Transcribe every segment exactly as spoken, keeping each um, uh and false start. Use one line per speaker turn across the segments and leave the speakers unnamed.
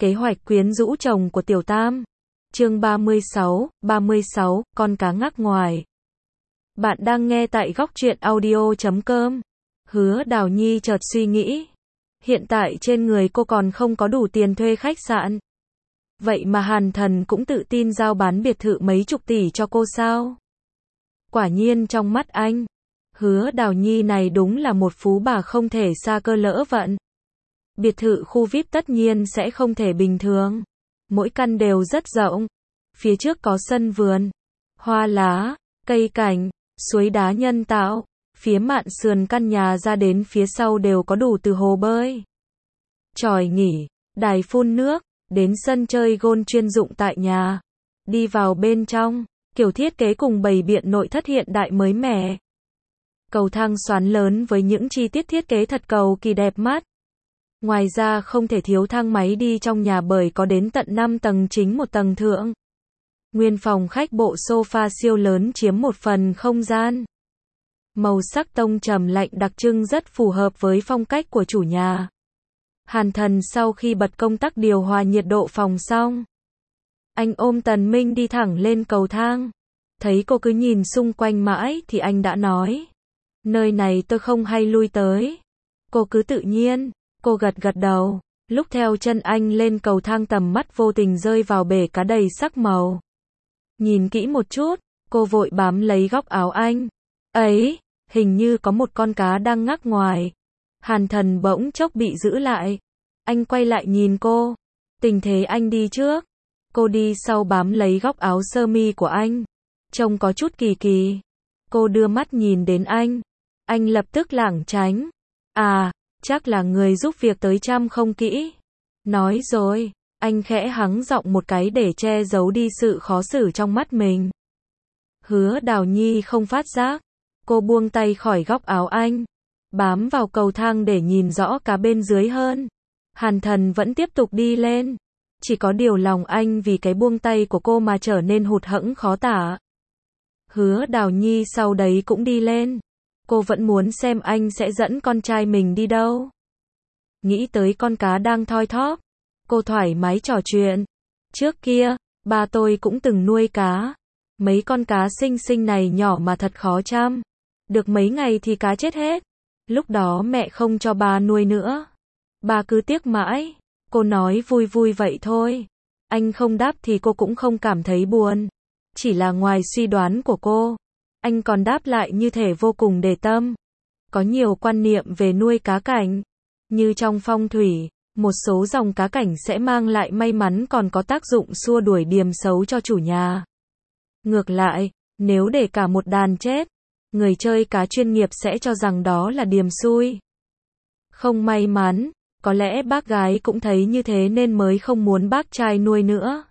Kế hoạch quyến rũ chồng của Tiểu Tam. Chương ba mươi sáu, ba mươi sáu, con cá ngắc ngoài. Bạn đang nghe tại góc truyện audio chấm com. Hứa Đào Nhi chợt suy nghĩ. Hiện tại trên người cô còn không có đủ tiền thuê khách sạn. Vậy mà Hàn Thần cũng tự tin giao bán biệt thự mấy chục tỷ cho cô sao? Quả nhiên trong mắt anh, Hứa Đào Nhi này đúng là một phú bà không thể sa cơ lỡ vận. Biệt thự khu vi ai pi tất nhiên sẽ không thể bình thường. Mỗi căn đều rất rộng. Phía trước có sân vườn, hoa lá, cây cảnh, suối đá nhân tạo. Phía mạn sườn căn nhà ra đến phía sau đều có đủ từ hồ bơi, chòi nghỉ, đài phun nước, đến sân chơi golf chuyên dụng tại nhà. Đi vào bên trong, kiểu thiết kế cùng bày biện nội thất hiện đại mới mẻ. Cầu thang xoắn lớn với những chi tiết thiết kế thật cầu kỳ đẹp mắt. Ngoài ra không thể thiếu thang máy đi trong nhà bởi có đến tận năm tầng chính một tầng thượng. Nguyên phòng khách bộ sofa siêu lớn chiếm một phần không gian. Màu sắc tông trầm lạnh đặc trưng rất phù hợp với phong cách của chủ nhà. Hàn Thần sau khi bật công tắc điều hòa nhiệt độ phòng xong, anh ôm Tần Minh đi thẳng lên cầu thang. Thấy cô cứ nhìn xung quanh mãi thì anh đã nói, nơi này tôi không hay lui tới. Cô cứ tự nhiên. Cô gật gật đầu. Lúc theo chân anh lên cầu thang tầm mắt vô tình rơi vào bể cá đầy sắc màu. Nhìn kỹ một chút, cô vội bám lấy góc áo anh. Ấy, hình như có một con cá đang ngắc ngoài. Hàn Thần bỗng chốc bị giữ lại. Anh quay lại nhìn cô. Tình thế anh đi trước. Cô đi sau bám lấy góc áo sơ mi của anh. Trông có chút kỳ kỳ. Cô đưa mắt nhìn đến anh. Anh lập tức lảng tránh. À, chắc là người giúp việc tới chăm không kỹ. Nói rồi, anh khẽ hắng giọng một cái để che giấu đi sự khó xử trong mắt mình. Hứa Đào Nhi không phát giác. Cô buông tay khỏi góc áo anh, bám vào cầu thang để nhìn rõ cá bên dưới hơn. Hàn Thần vẫn tiếp tục đi lên. Chỉ có điều lòng anh vì cái buông tay của cô mà trở nên hụt hẫng khó tả. Hứa Đào Nhi sau đấy cũng đi lên. Cô vẫn muốn xem anh sẽ dẫn con trai mình đi đâu. Nghĩ tới con cá đang thoi thóp, cô thoải mái trò chuyện. Trước kia, ba tôi cũng từng nuôi cá. Mấy con cá xinh xinh này nhỏ mà thật khó chăm. Được mấy ngày thì cá chết hết. Lúc đó mẹ không cho ba nuôi nữa. Ba cứ tiếc mãi. Cô nói vui vui vậy thôi. Anh không đáp thì cô cũng không cảm thấy buồn. Chỉ là ngoài suy đoán của cô, anh còn đáp lại như thể vô cùng để tâm. Có nhiều quan niệm về nuôi cá cảnh. Như trong phong thủy, một số dòng cá cảnh sẽ mang lại may mắn còn có tác dụng xua đuổi điềm xấu cho chủ nhà. Ngược lại, nếu để cả một đàn chết, người chơi cá chuyên nghiệp sẽ cho rằng đó là điềm xui. Không may mắn, có lẽ bác gái cũng thấy như thế nên mới không muốn bác trai nuôi nữa.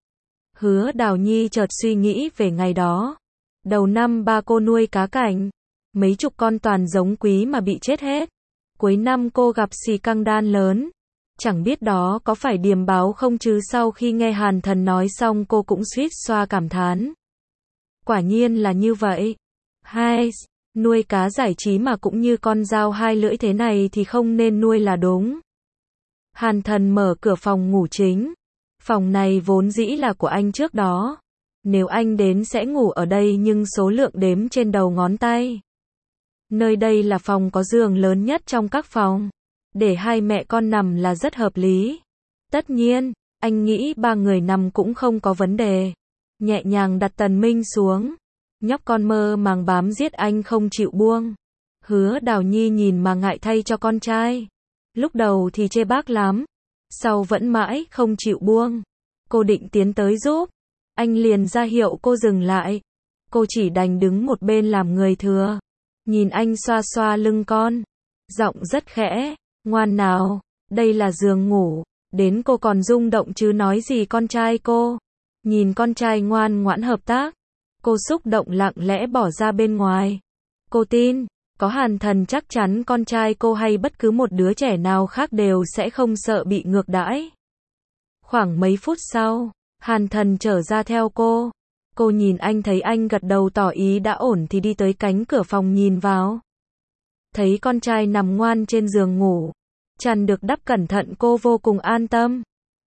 Hứa Đào Nhi chợt suy nghĩ về ngày đó. Đầu năm ba cô nuôi cá cảnh. Mấy chục con toàn giống quý mà bị chết hết. Cuối năm cô gặp xì căng đan lớn. Chẳng biết đó có phải điềm báo không chứ sau khi nghe Hàn Thần nói xong cô cũng suýt xoa cảm thán. Quả nhiên là như vậy. Hai, nuôi cá giải trí mà cũng như con dao hai lưỡi thế này thì không nên nuôi là đúng. Hàn Thần mở cửa phòng ngủ chính. Phòng này vốn dĩ là của anh trước đó. Nếu anh đến sẽ ngủ ở đây nhưng số lượng đếm trên đầu ngón tay. Nơi đây là phòng có giường lớn nhất trong các phòng. Để hai mẹ con nằm là rất hợp lý. Tất nhiên, anh nghĩ ba người nằm cũng không có vấn đề. Nhẹ nhàng đặt Tần Minh xuống. Nhóc con mơ màng bám giết anh không chịu buông. Hứa Đào Nhi nhìn mà ngại thay cho con trai. Lúc đầu thì chê bác lắm. Sau vẫn mãi không chịu buông. Cô định tiến tới giúp. Anh liền ra hiệu cô dừng lại. Cô chỉ đành đứng một bên làm người thừa. Nhìn anh xoa xoa lưng con. Giọng rất khẽ. Ngoan nào, đây là giường ngủ. Đến cô còn rung động chứ nói gì con trai cô. Nhìn con trai ngoan ngoãn hợp tác. Cô xúc động lặng lẽ bỏ ra bên ngoài. Cô tin, có Hàn Thần chắc chắn con trai cô hay bất cứ một đứa trẻ nào khác đều sẽ không sợ bị ngược đãi. Khoảng mấy phút sau, Hàn Thần trở ra theo cô. Cô nhìn anh thấy anh gật đầu tỏ ý đã ổn thì đi tới cánh cửa phòng nhìn vào. Thấy con trai nằm ngoan trên giường ngủ, chăn được đắp cẩn thận cô vô cùng an tâm.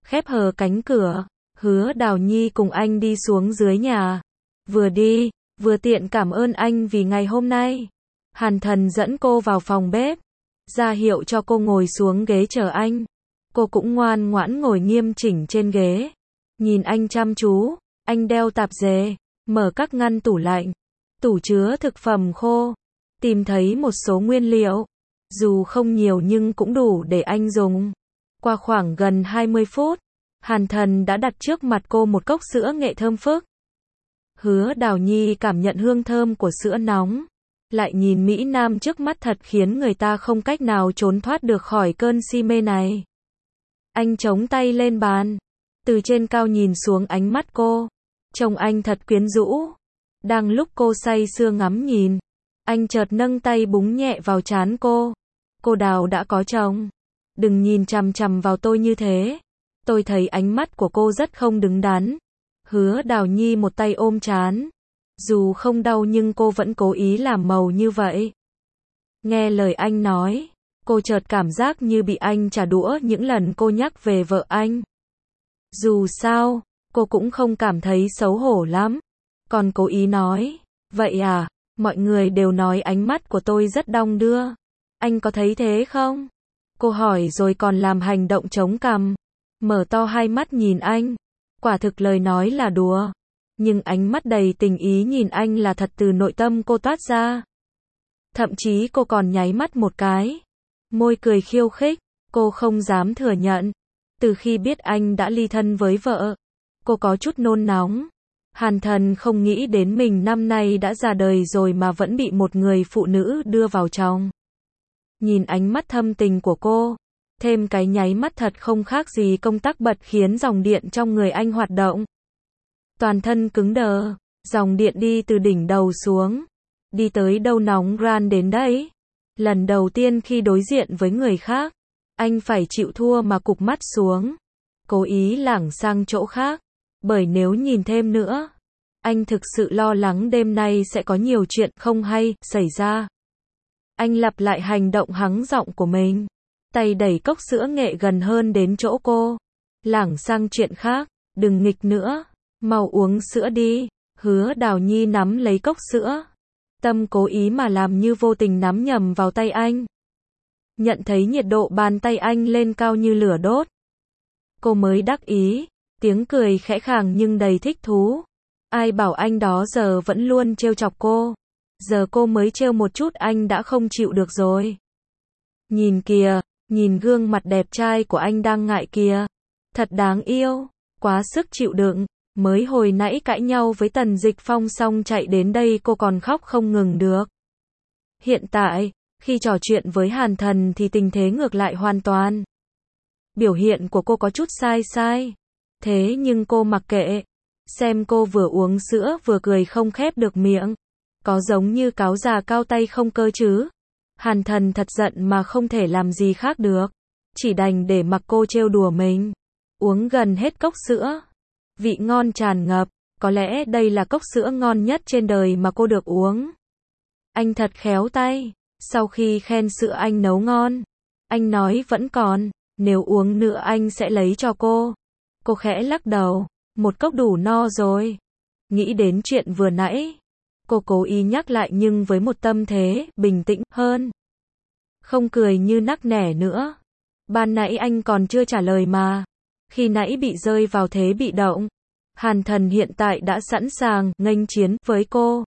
khép hờ cánh cửa, Hứa Đào Nhi cùng anh đi xuống dưới nhà. Vừa đi, vừa tiện cảm ơn anh vì ngày hôm nay. Hàn Thần dẫn cô vào phòng bếp, ra hiệu cho cô ngồi xuống ghế chờ anh. Cô cũng ngoan ngoãn ngồi nghiêm chỉnh trên ghế. Nhìn anh chăm chú, anh đeo tạp dề, mở các ngăn tủ lạnh, tủ chứa thực phẩm khô, tìm thấy một số nguyên liệu. Dù không nhiều nhưng cũng đủ để anh dùng. Qua khoảng gần hai mươi phút, Hàn Thần đã đặt trước mặt cô một cốc sữa nghệ thơm phức. Hứa Đào Nhi cảm nhận hương thơm của sữa nóng, lại nhìn Mỹ Nam trước mắt thật khiến người ta không cách nào trốn thoát được khỏi cơn si mê này. Anh chống tay lên bàn, từ trên cao nhìn xuống ánh mắt cô, trông anh thật quyến rũ. Đang lúc cô say sưa ngắm nhìn, anh chợt nâng tay búng nhẹ vào trán cô. Cô Đào đã có chồng, đừng nhìn chằm chằm vào tôi như thế. Tôi thấy ánh mắt của cô rất không đứng đắn. Hứa Đào Nhi một tay ôm trán. Dù không đau nhưng cô vẫn cố ý làm màu như vậy. Nghe lời anh nói, cô chợt cảm giác như bị anh trả đũa những lần cô nhắc về vợ anh. Dù sao, cô cũng không cảm thấy xấu hổ lắm. Còn cố ý nói, vậy à, mọi người đều nói ánh mắt của tôi rất đong đưa. Anh có thấy thế không? Cô hỏi rồi còn làm hành động chống cằm, mở to hai mắt nhìn anh. Quả thực lời nói là đùa, nhưng ánh mắt đầy tình ý nhìn anh là thật từ nội tâm cô toát ra. Thậm chí cô còn nháy mắt một cái, môi cười khiêu khích. Cô không dám thừa nhận, từ khi biết anh đã ly thân với vợ, cô có chút nôn nóng. Hàn Thần không nghĩ đến mình năm nay đã già đời rồi mà vẫn bị một người phụ nữ đưa vào chồng. Nhìn ánh mắt thâm tình của cô, thêm cái nháy mắt thật không khác gì công tắc bật khiến dòng điện trong người anh hoạt động. Toàn thân cứng đờ, dòng điện đi từ đỉnh đầu xuống, đi tới đâu nóng ran đến đấy. Lần đầu tiên khi đối diện với người khác, anh phải chịu thua mà cụp mắt xuống, cố ý lảng sang chỗ khác, bởi nếu nhìn thêm nữa, anh thực sự lo lắng đêm nay sẽ có nhiều chuyện không hay xảy ra. Anh lặp lại hành động hắng giọng của mình, tay đẩy cốc sữa nghệ gần hơn đến chỗ cô. Lảng sang chuyện khác, đừng nghịch nữa, mau uống sữa đi. Hứa Đào Nhi nắm lấy cốc sữa, tâm cố ý mà làm như vô tình nắm nhầm vào tay anh. Nhận thấy nhiệt độ bàn tay anh lên cao như lửa đốt, cô mới đắc ý, tiếng cười khẽ khàng nhưng đầy thích thú. Ai bảo anh đó giờ vẫn luôn trêu chọc cô, giờ cô mới trêu một chút anh đã không chịu được rồi. Nhìn kìa, nhìn gương mặt đẹp trai của anh đang ngại kìa, thật đáng yêu, quá sức chịu đựng. Mới hồi nãy cãi nhau với Tần Dịch Phong xong chạy đến đây cô còn khóc không ngừng được. Hiện tại, khi trò chuyện với Hàn Thần thì tình thế ngược lại hoàn toàn. Biểu hiện của cô có chút sai sai, thế nhưng cô mặc kệ. Xem cô vừa uống sữa vừa cười không khép được miệng, có giống như cáo già cao tay không cơ chứ. Hàn Thần thật giận mà không thể làm gì khác được, chỉ đành để mặc cô trêu đùa mình. Uống gần hết cốc sữa, vị ngon tràn ngập, có lẽ đây là cốc sữa ngon nhất trên đời mà cô được uống. Anh thật khéo tay, sau khi khen sữa anh nấu ngon, anh nói vẫn còn, nếu uống nữa anh sẽ lấy cho cô. Cô khẽ lắc đầu, một cốc đủ no rồi. Nghĩ đến chuyện vừa nãy, cô cố ý nhắc lại nhưng với một tâm thế bình tĩnh hơn. Không cười như nắc nẻ nữa. Ban nãy anh còn chưa trả lời mà. Khi nãy bị rơi vào thế bị động. Hàn Thần hiện tại đã sẵn sàng nghênh chiến với cô.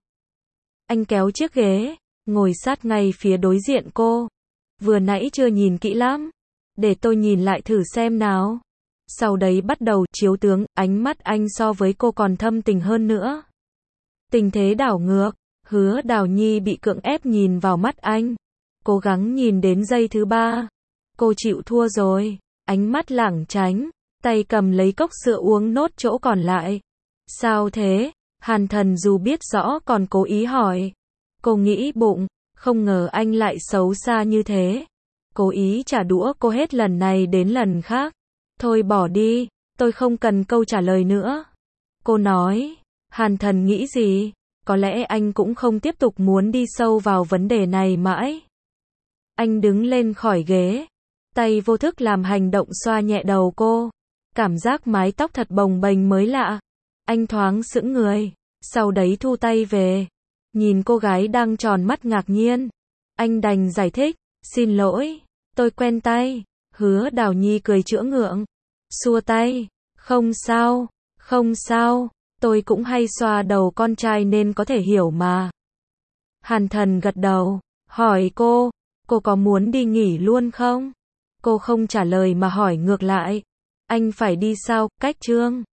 Anh kéo chiếc ghế, ngồi sát ngay phía đối diện cô. Vừa nãy chưa nhìn kỹ lắm, để tôi nhìn lại thử xem nào. Sau đấy bắt đầu chiếu tướng, ánh mắt anh so với cô còn thâm tình hơn nữa. Tình thế đảo ngược, Hứa Đào Nhi bị cưỡng ép nhìn vào mắt anh. Cố gắng nhìn đến giây thứ ba. Cô chịu thua rồi, ánh mắt lảng tránh, tay cầm lấy cốc sữa uống nốt chỗ còn lại. Sao thế? Hàn Thần dù biết rõ còn cố ý hỏi. Cô nghĩ bụng, không ngờ anh lại xấu xa như thế. Cố ý trả đũa cô hết lần này đến lần khác. Thôi bỏ đi, tôi không cần câu trả lời nữa. Cô nói. Hàn Thần nghĩ gì? Có lẽ anh cũng không tiếp tục muốn đi sâu vào vấn đề này mãi. Anh đứng lên khỏi ghế, tay vô thức làm hành động xoa nhẹ đầu cô. Cảm giác mái tóc thật bồng bềnh mới lạ. Anh thoáng sững người, sau đấy thu tay về. Nhìn cô gái đang tròn mắt ngạc nhiên, anh đành giải thích, xin lỗi, tôi quen tay. Hứa Đào Nhi cười chữa ngượng, xua tay, không sao, không sao, tôi cũng hay xoa đầu con trai nên có thể hiểu mà. Hàn Thần gật đầu, hỏi cô, cô có muốn đi nghỉ luôn không? Cô không trả lời mà hỏi ngược lại, anh phải đi sao, cách Trương?